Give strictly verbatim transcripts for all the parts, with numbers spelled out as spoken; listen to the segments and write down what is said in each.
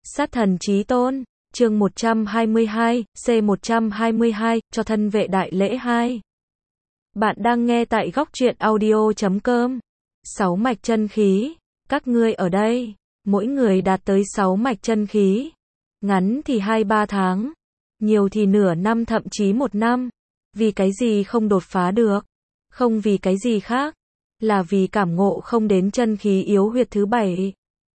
Sát thần chí tôn, chương một trăm hai mươi hai, C một trăm hai mươi hai, cho thân vệ đại lễ hai. Bạn đang nghe tại góc truyện audio chấm com. Sáu mạch chân khí, các ngươi ở đây, mỗi người đạt tới sáu mạch chân khí. Ngắn thì hai ba tháng, nhiều thì nửa năm thậm chí một năm. Vì cái gì không đột phá được? Không vì cái gì khác, là vì cảm ngộ không đến chân khí yếu huyệt thứ bảy.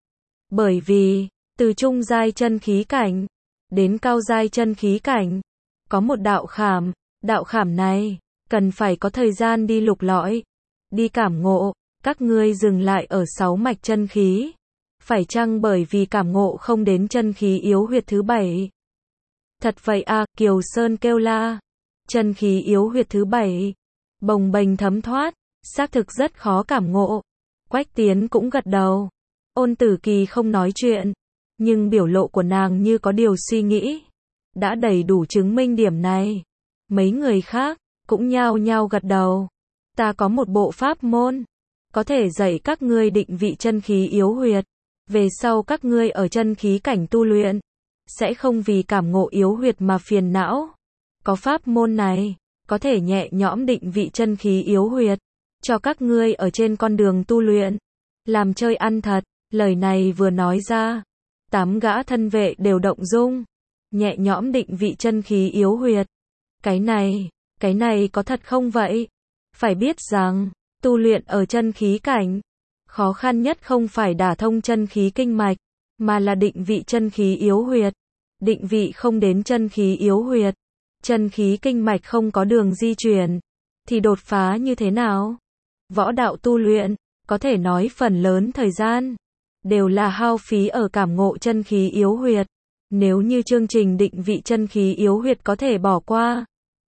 Bởi vì, từ trung giai chân khí cảnh, đến cao giai chân khí cảnh, có một đạo khảm, đạo khảm này, cần phải có thời gian đi lục lọi, đi cảm ngộ, các ngươi dừng lại ở sáu mạch chân khí. Phải chăng bởi vì cảm ngộ không đến chân khí yếu huyệt thứ bảy? Thật vậy à, Kiều Sơn kêu la. Chân khí yếu huyệt thứ bảy, bồng bềnh thấm thoát, xác thực rất khó cảm ngộ. Quách Tiến cũng gật đầu. Ôn Tử Kỳ không nói chuyện, nhưng biểu lộ của nàng như có điều suy nghĩ, đã đầy đủ chứng minh điểm này. Mấy người khác cũng nhao nhao gật đầu. Ta có một bộ pháp môn, có thể dạy các ngươi định vị chân khí yếu huyệt. Về sau các ngươi ở chân khí cảnh tu luyện, sẽ không vì cảm ngộ yếu huyệt mà phiền não. Có pháp môn này, có thể nhẹ nhõm định vị chân khí yếu huyệt, cho các ngươi ở trên con đường tu luyện. Làm chơi ăn thật, lời này vừa nói ra, tám gã thân vệ đều động dung. Nhẹ nhõm định vị chân khí yếu huyệt. Cái này, cái này có thật không vậy? Phải biết rằng, tu luyện ở chân khí cảnh, khó khăn nhất không phải đả thông chân khí kinh mạch, mà là định vị chân khí yếu huyệt. Định vị không đến chân khí yếu huyệt, chân khí kinh mạch không có đường di chuyển, thì đột phá như thế nào? Võ đạo tu luyện, có thể nói phần lớn thời gian, đều là hao phí ở cảm ngộ chân khí yếu huyệt. Nếu như chương trình định vị chân khí yếu huyệt có thể bỏ qua,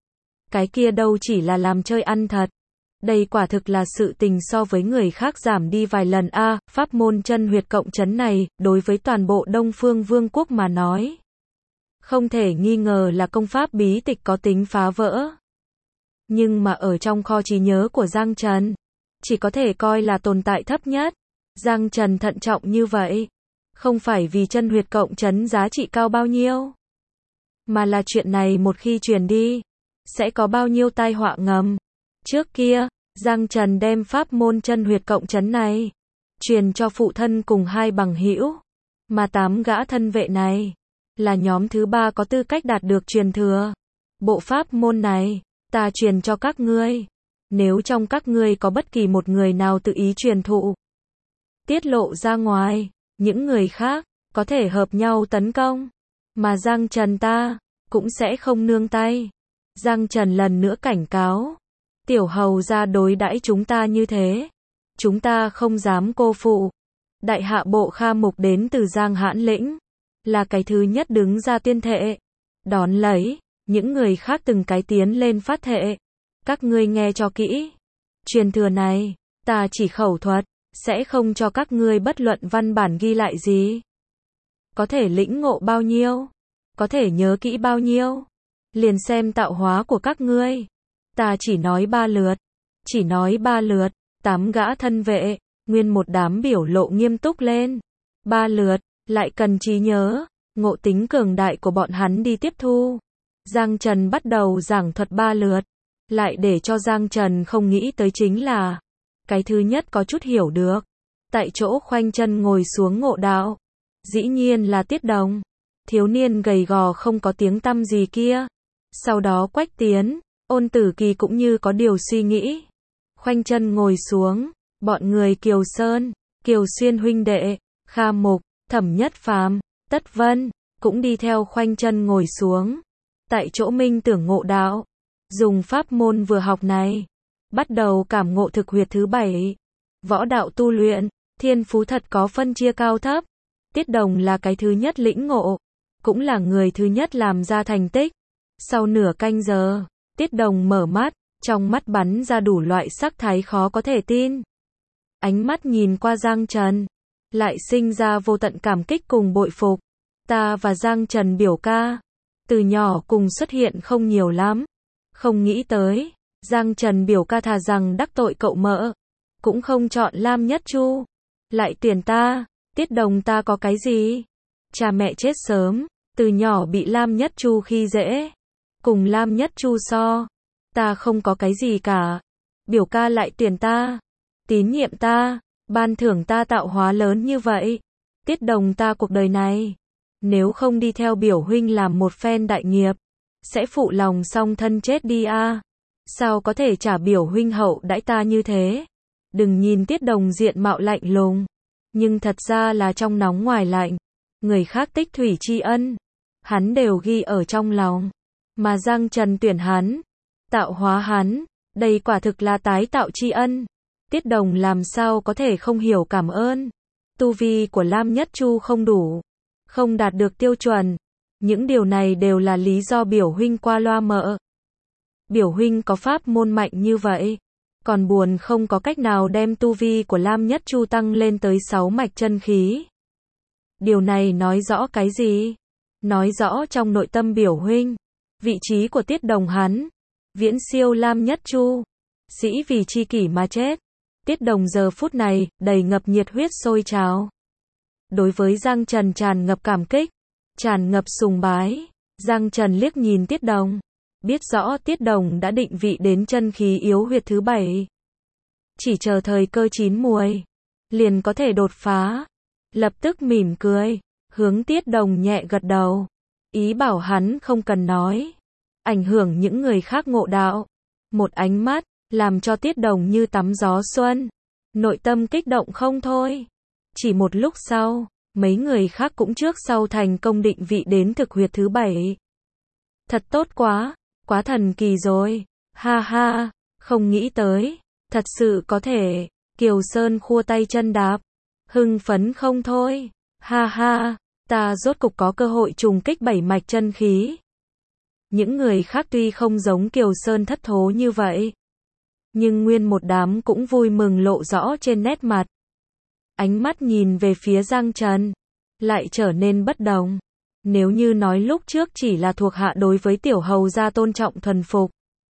cái kia đâu chỉ là làm chơi ăn thật. Đây quả thực là sự tình so với người khác giảm đi vài lần a. À, pháp môn chân huyệt cộng chấn này, đối với toàn bộ Đông Phương Vương quốc mà nói, không thể nghi ngờ là công pháp bí tịch có tính phá vỡ. Nhưng mà ở trong kho trí nhớ của Giang Trần, chỉ có thể coi là tồn tại thấp nhất. Giang Trần thận trọng như vậy, không phải vì chân huyệt cộng chấn giá trị cao bao nhiêu, mà là chuyện này một khi truyền đi, sẽ có bao nhiêu tai họa ngầm. Trước kia, Giang Trần đem pháp môn chân huyệt cộng chấn này truyền cho phụ thân cùng hai bằng hữu, mà tám gã thân vệ này là nhóm thứ ba có tư cách đạt được truyền thừa. Bộ pháp môn này, ta truyền cho các ngươi. Nếu trong các ngươi có bất kỳ một người nào tự ý truyền thụ, tiết lộ ra ngoài, những người khác có thể hợp nhau tấn công, mà Giang Trần ta cũng sẽ không nương tay. Giang Trần lần nữa cảnh cáo, tiểu hầu gia đối đãi chúng ta như thế, chúng ta không dám cô phụ. Đại hạ bộ Kha Mục đến từ Giang Hãn Lĩnh, là cái thứ nhất đứng ra tuyên thệ. Đón lấy, những người khác từng cái tiến lên phát thệ. Các ngươi nghe cho kỹ, truyền thừa này, ta chỉ khẩu thuật, sẽ không cho các ngươi bất luận văn bản ghi lại gì. Có thể lĩnh ngộ bao nhiêu, có thể nhớ kỹ bao nhiêu, liền xem tạo hóa của các ngươi. Ta chỉ nói ba lượt, chỉ nói ba lượt. Tám gã thân vệ, nguyên một đám biểu lộ nghiêm túc lên. Ba lượt, lại cần trí nhớ, ngộ tính cường đại của bọn hắn đi tiếp thu. Giang Trần bắt đầu giảng thuật ba lượt, lại để cho Giang Trần không nghĩ tới chính là, cái thứ nhất có chút hiểu được, tại chỗ khoanh chân ngồi xuống ngộ đạo, dĩ nhiên là Tiết Đồng, thiếu niên gầy gò không có tiếng tăm gì kia. Sau đó Quách Tiến, Ôn Tử Kỳ cũng như có điều suy nghĩ, khoanh chân ngồi xuống. Bọn người Kiều Sơn, Kiều Xuyên huynh đệ, Kha Mục, Thẩm Nhất Phàm, Tất Vân cũng đi theo khoanh chân ngồi xuống, tại chỗ minh tưởng ngộ đạo. Dùng pháp môn vừa học này, bắt đầu cảm ngộ thực huyệt thứ bảy. Võ đạo tu luyện, thiên phú thật có phân chia cao thấp. Tiết Đồng là cái thứ nhất lĩnh ngộ, cũng là người thứ nhất làm ra thành tích. Sau nửa canh giờ, Tiết Đồng mở mắt, trong mắt bắn ra đủ loại sắc thái khó có thể tin. Ánh mắt nhìn qua Giang Trần, lại sinh ra vô tận cảm kích cùng bội phục. Ta và Giang Trần biểu ca, từ nhỏ cùng xuất hiện không nhiều lắm. Không nghĩ tới, Giang Trần biểu ca thà rằng đắc tội cậu mợ, cũng không chọn Lam Nhất Chu, lại tuyển ta. Tiết Đồng ta có cái gì? Cha mẹ chết sớm, từ nhỏ bị Lam Nhất Chu khi dễ. Cùng Lam Nhất Chu so, ta không có cái gì cả. Biểu ca lại tuyển ta, tín nhiệm ta, ban thưởng ta tạo hóa lớn như vậy. Tiết Đồng ta cuộc đời này, nếu không đi theo biểu huynh làm một phen đại nghiệp, sẽ phụ lòng song thân chết đi a. Sao có thể trả biểu huynh hậu đãi ta như thế? Đừng nhìn Tiết Đồng diện mạo lạnh lùng, nhưng thật ra là trong nóng ngoài lạnh. Người khác tích thủy tri ân, hắn đều ghi ở trong lòng. Mà Giang Trần tuyển hắn, tạo hóa hắn, đây quả thực là tái tạo tri ân. Tiết Đồng làm sao có thể không hiểu cảm ơn. Tu vi của Lam Nhất Chu không đủ, không đạt được tiêu chuẩn. Những điều này đều là lý do biểu huynh qua loa mợ. Biểu huynh có pháp môn mạnh như vậy, còn buồn không có cách nào đem tu vi của Lam Nhất Chu tăng lên tới sáu mạch chân khí. Điều này nói rõ cái gì? Nói rõ trong nội tâm biểu huynh, vị trí của Tiết Đồng hắn, viễn siêu Lam Nhất Chu. Sĩ vì chi kỷ mà chết. Tiết Đồng giờ phút này, đầy ngập nhiệt huyết sôi trào. Đối với Giang Trần tràn ngập cảm kích, tràn ngập sùng bái. Giang Trần liếc nhìn Tiết Đồng, biết rõ Tiết Đồng đã định vị đến chân khí yếu huyệt thứ bảy. Chỉ chờ thời cơ chín muồi, liền có thể đột phá. Lập tức mỉm cười, hướng Tiết Đồng nhẹ gật đầu, ý bảo hắn không cần nói, ảnh hưởng những người khác ngộ đạo. Một ánh mắt, làm cho Tiết Đồng như tắm gió xuân, nội tâm kích động không thôi. Chỉ một lúc sau, mấy người khác cũng trước sau thành công định vị đến thực huyệt thứ bảy. Thật tốt quá, quá thần kỳ rồi, ha ha, không nghĩ tới, thật sự có thể. Kiều Sơn khua tay chân đạp, hưng phấn không thôi, ha ha, ta rốt cục có cơ hội trùng kích bảy mạch chân khí. Những người khác tuy không giống Kiều Sơn thất thố như vậy, nhưng nguyên một đám cũng vui mừng lộ rõ trên nét mặt. Ánh mắt nhìn về phía Giang Trần, lại trở nên bất đồng. Nếu như nói lúc trước chỉ là thuộc hạ đối với tiểu hầu gia tôn trọng thuần phục,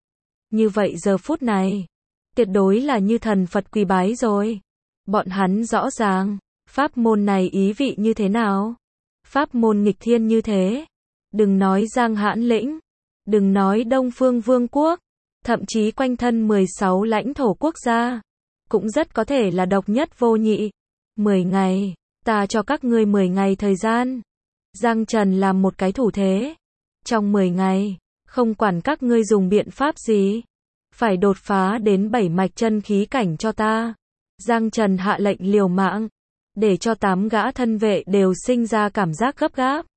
như vậy giờ phút này, tuyệt đối là như thần Phật quỳ bái rồi. Bọn hắn rõ ràng, pháp môn này ý vị như thế nào. Pháp môn nghịch thiên như thế. Đừng nói Giang Hãn Lĩnh, đừng nói Đông Phương Vương quốc, thậm chí quanh thân mười sáu lãnh thổ quốc gia, cũng rất có thể là độc nhất vô nhị. mười ngày, ta cho các ngươi mười ngày thời gian. Giang Trần làm một cái thủ thế. Trong mười ngày, không quản các ngươi dùng biện pháp gì, phải đột phá đến bảy mạch chân khí cảnh cho ta. Giang Trần hạ lệnh liều mạng, để cho tám gã thân vệ đều sinh ra cảm giác gấp gáp.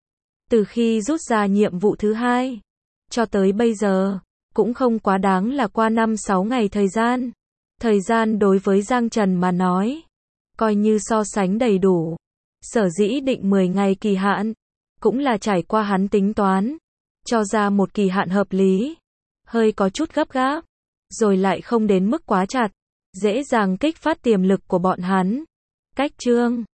Từ khi rút ra nhiệm vụ thứ hai, cho tới bây giờ, cũng không quá đáng là qua năm sáu ngày thời gian. Thời gian đối với Giang Trần mà nói, coi như so sánh đầy đủ. Sở dĩ định mười ngày kỳ hạn, cũng là trải qua hắn tính toán, cho ra một kỳ hạn hợp lý, hơi có chút gấp gáp, rồi lại không đến mức quá chặt, dễ dàng kích phát tiềm lực của bọn hắn. Cách chương